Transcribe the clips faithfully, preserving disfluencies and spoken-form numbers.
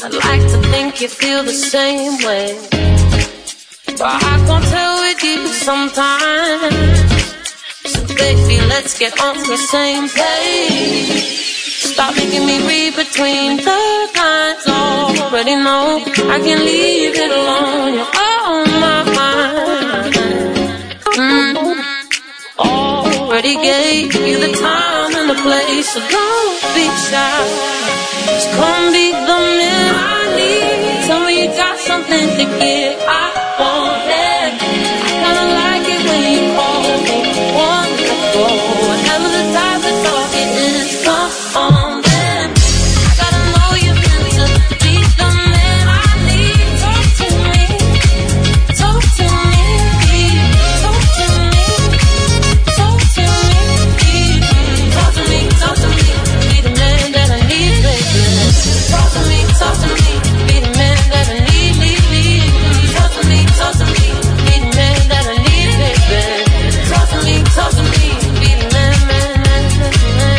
I'd like to think you feel the same way, but I can't tell with you sometimes. So baby, let's get on the same page. Stop making me read between the lines. Already know I can leave it alone. You're on my mind. Mm. Already gave you the time and the place, so don't be shy. Just come be the man I need. Tell me you got something to give. I want it. I kinda like it when you call me wonderful. Whatever the type of talk it is, come on then. I gotta know you're meant to be the man I need. Talk to me, talk to me, talk to me, talk to me, talk to me, talk to me. Be the man that I need, baby. Talk to me, talk to me. Be the man that I need, need, need. Talk to me, talk to me. Be the man that I need, baby. Talk to me, talk to me. Be the man, man, man, man, man.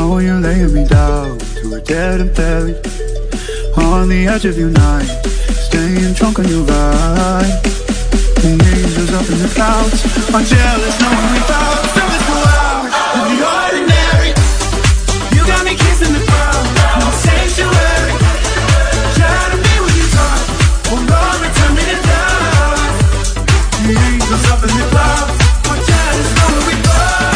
know you're laying me down to a dead and buried on the edge of your night, staying drunk on your ride. The angels up in the clouds are jealous knowing we found something so out of the ordinary. You got me kissing the ground, no sanctuary. Try to be what you thought, oh Lord, return me to dust. The angels up in the clouds are jealous knowing we found.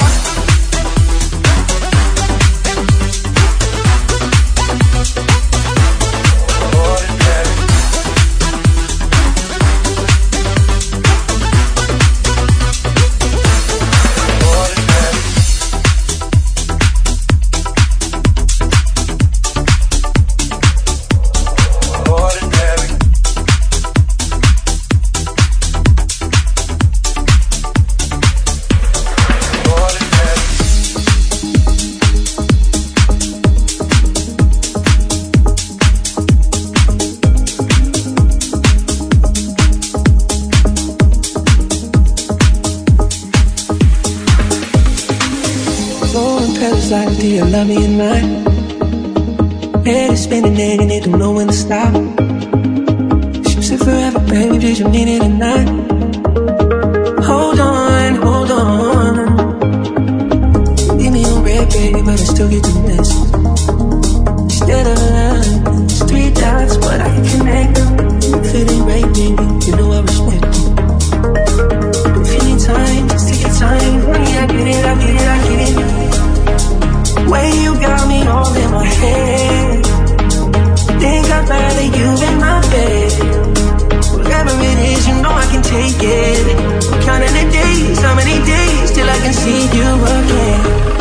Do you love me at night? Head is spinning and it don't know when to stop. Ships it forever, baby, did you mean it or not? Hold on, hold on. Leave me on red, baby, but I still get the message. Instead of love, it's three dots, but I can connect them. If it ain't right, baby, you know I respect it. If you need time, just take your time. Honey, I get it, I get it, I get it. Way you got me all in my head. Think I'd rather you in my bed. Whatever it is, you know I can take it. Counting the days, how many days till I can see you again.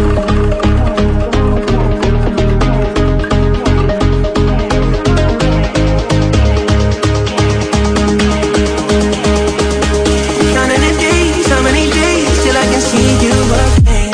Counting the days, how many days till I can see you again.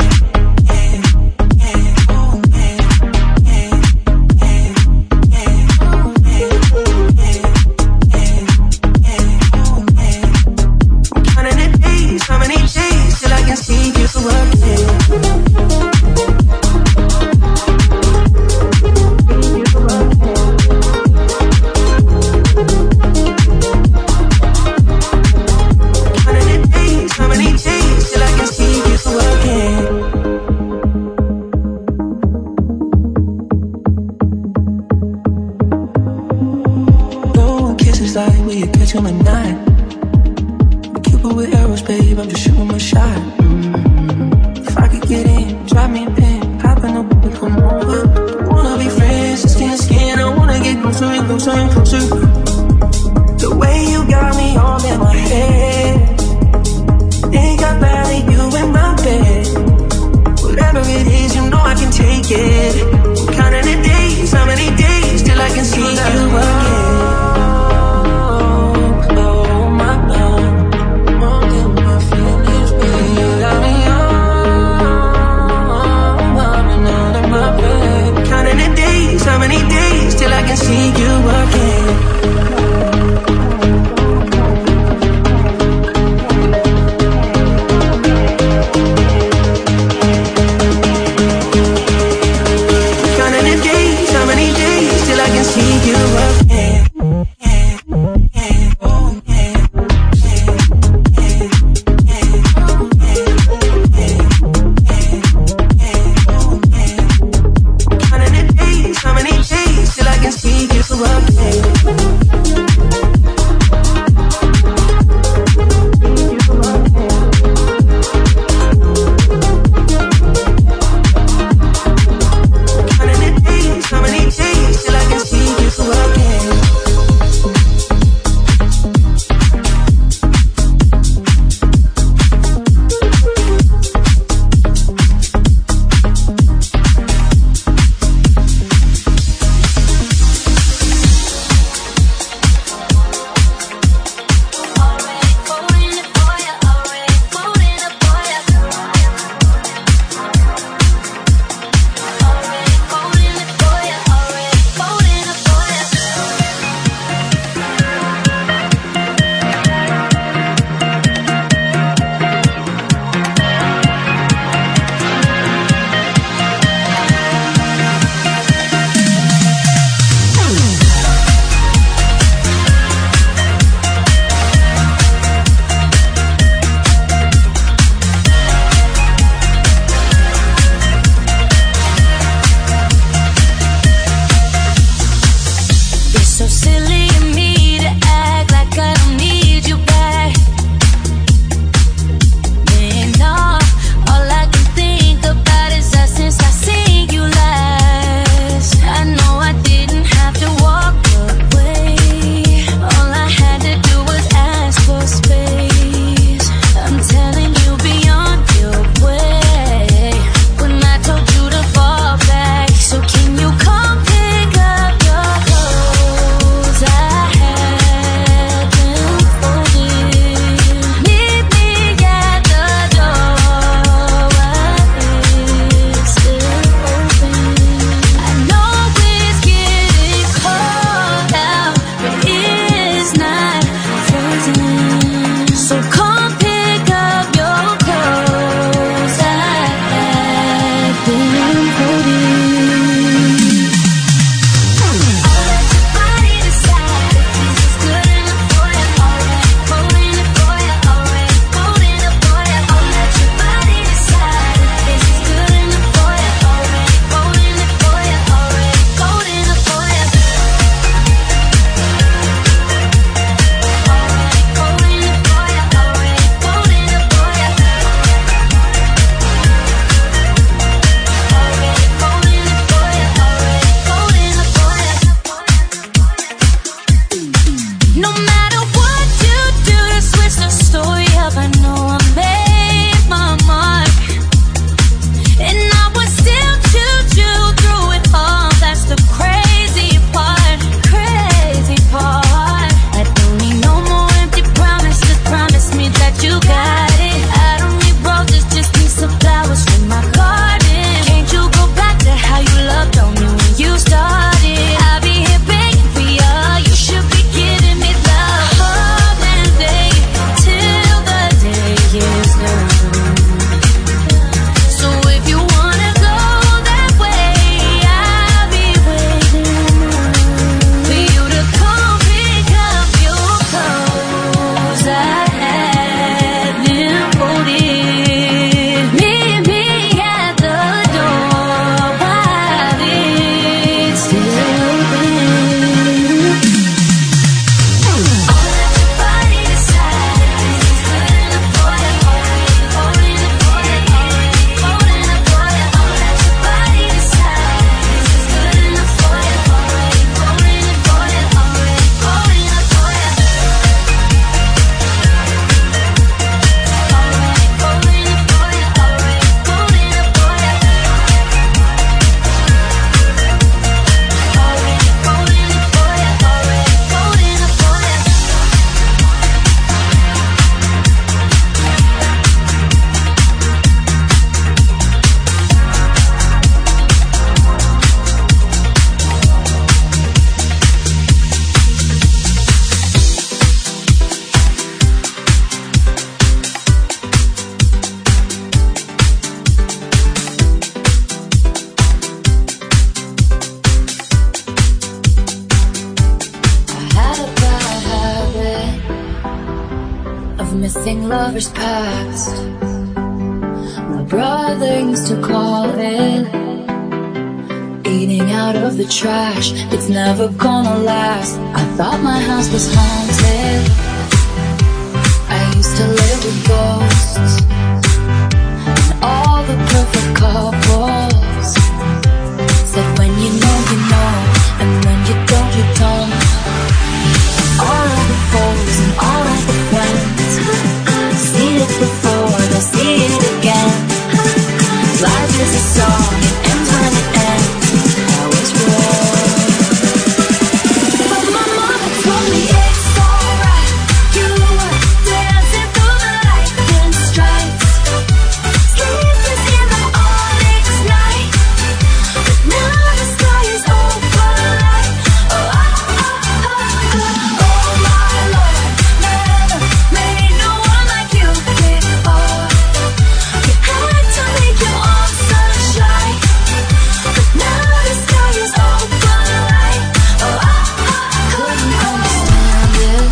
missing lovers past. My brother used to call it eating out of the trash. It's never gonna last. I thought my house was haunted. I used to live with ghosts and all the perfect couples. Said when you know, you know, and when you don't, you don't. All of the foes and all of the friends, seen it before, they'll see it again. Life is a song, it ends when it ends. I was wrong, but my mama told me it's alright. You were dancing through the lightning strikes, sleepless in the onyx night. But now the sky is overlight. Oh, oh, oh, oh, oh, oh my Lord, never made no one like you before. You had to make your own sunshine, but now the sky is overlight. Oh, oh, oh, couldn't understand it,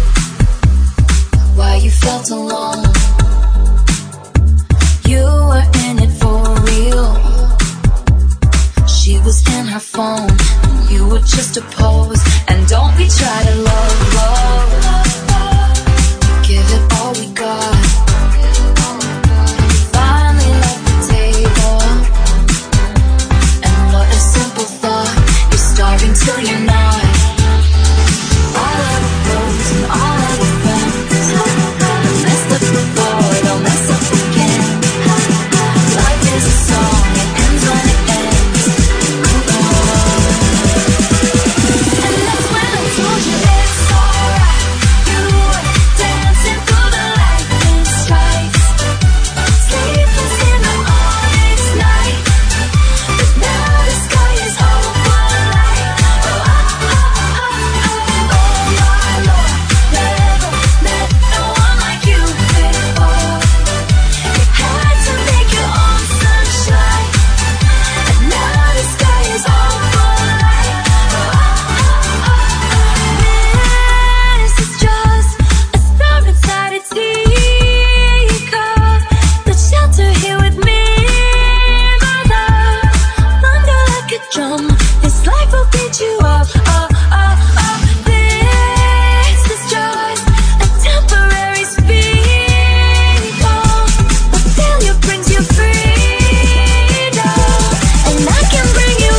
why you felt alone. You were in it for real. She was in her phone, and you were just a pose. And don't we try to love, love, give it all we got. Finally left the table, and what a simple thought. You're starving till you're not. All of the pros and all of the friends, messed up before, they'll mess up again. Life is a song, it ends when it ends. Move on. And that's when I told you it's alright. You were dancing through the lightning strikes, sleepless in the onyx night. But now the sky is overlight. Oh, oh, oh, oh, oh, oh my Lord, never met no one like you before. You had to make your own sunshine, and now the sky is overlight. Oh, oh, oh, oh, oh. This is just a storm inside a teacup. The shelter here with me, my love. Thunder like a drum, this life will beat you up. Oh, oh, oh. This is just a temporary speed bump, but failure brings you freedom, and I can bring you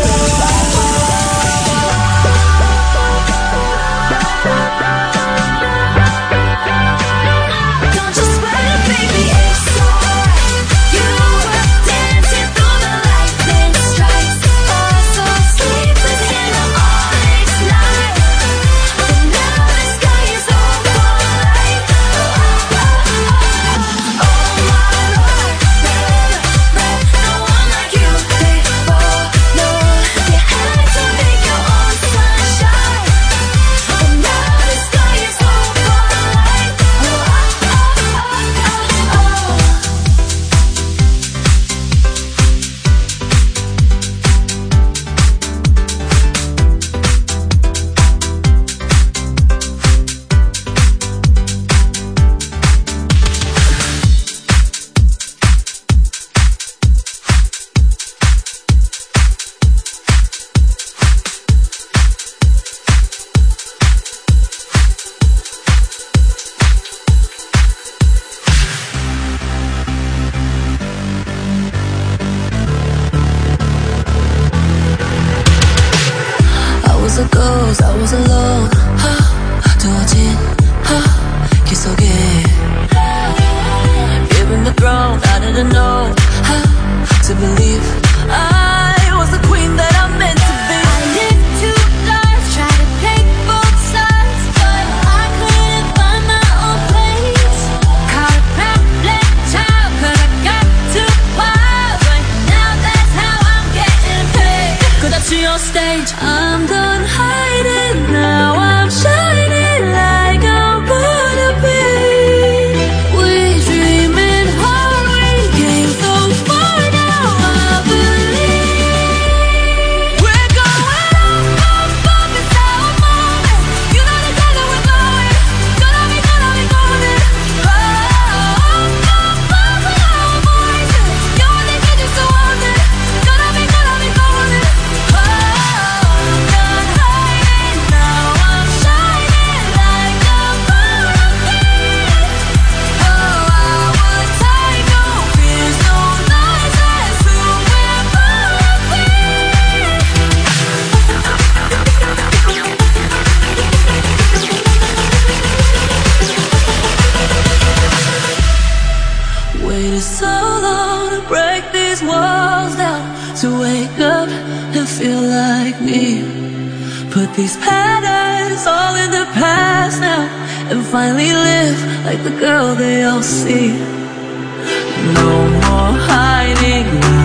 Don't you sweat it, baby, it's alright. You were dancing through the lightning strikes, oh so sleepless in the onyx night. But now the sky is overlight. Oh, oh, oh, oh, oh my Lord, never met no one like you before. No, you had to make your own sunshine, but now the sky is overlight. Oh, oh, oh, oh, oh, oh. I was a ghost, I was alone. 하, 두어진 하, 길 속에 given the throne, I didn't know how to believe I was the queen that I'm meant to be. I lived two lives, tried to take both sides, but I couldn't find my own place. Caught a backlit child, 'cause I got too wild, but now that's how I'm getting paid. 끝없이 on stage, I'm done hiding, now I'm shining like I'm gonna be. We dreaming hard, we came so far, now I believe we're going up, up, up, it's our moment. You know the time that we're going, gonna be, gonna be going. feel like me. Put these patterns all in the past now, and finally live like the girl they all see. No more hiding.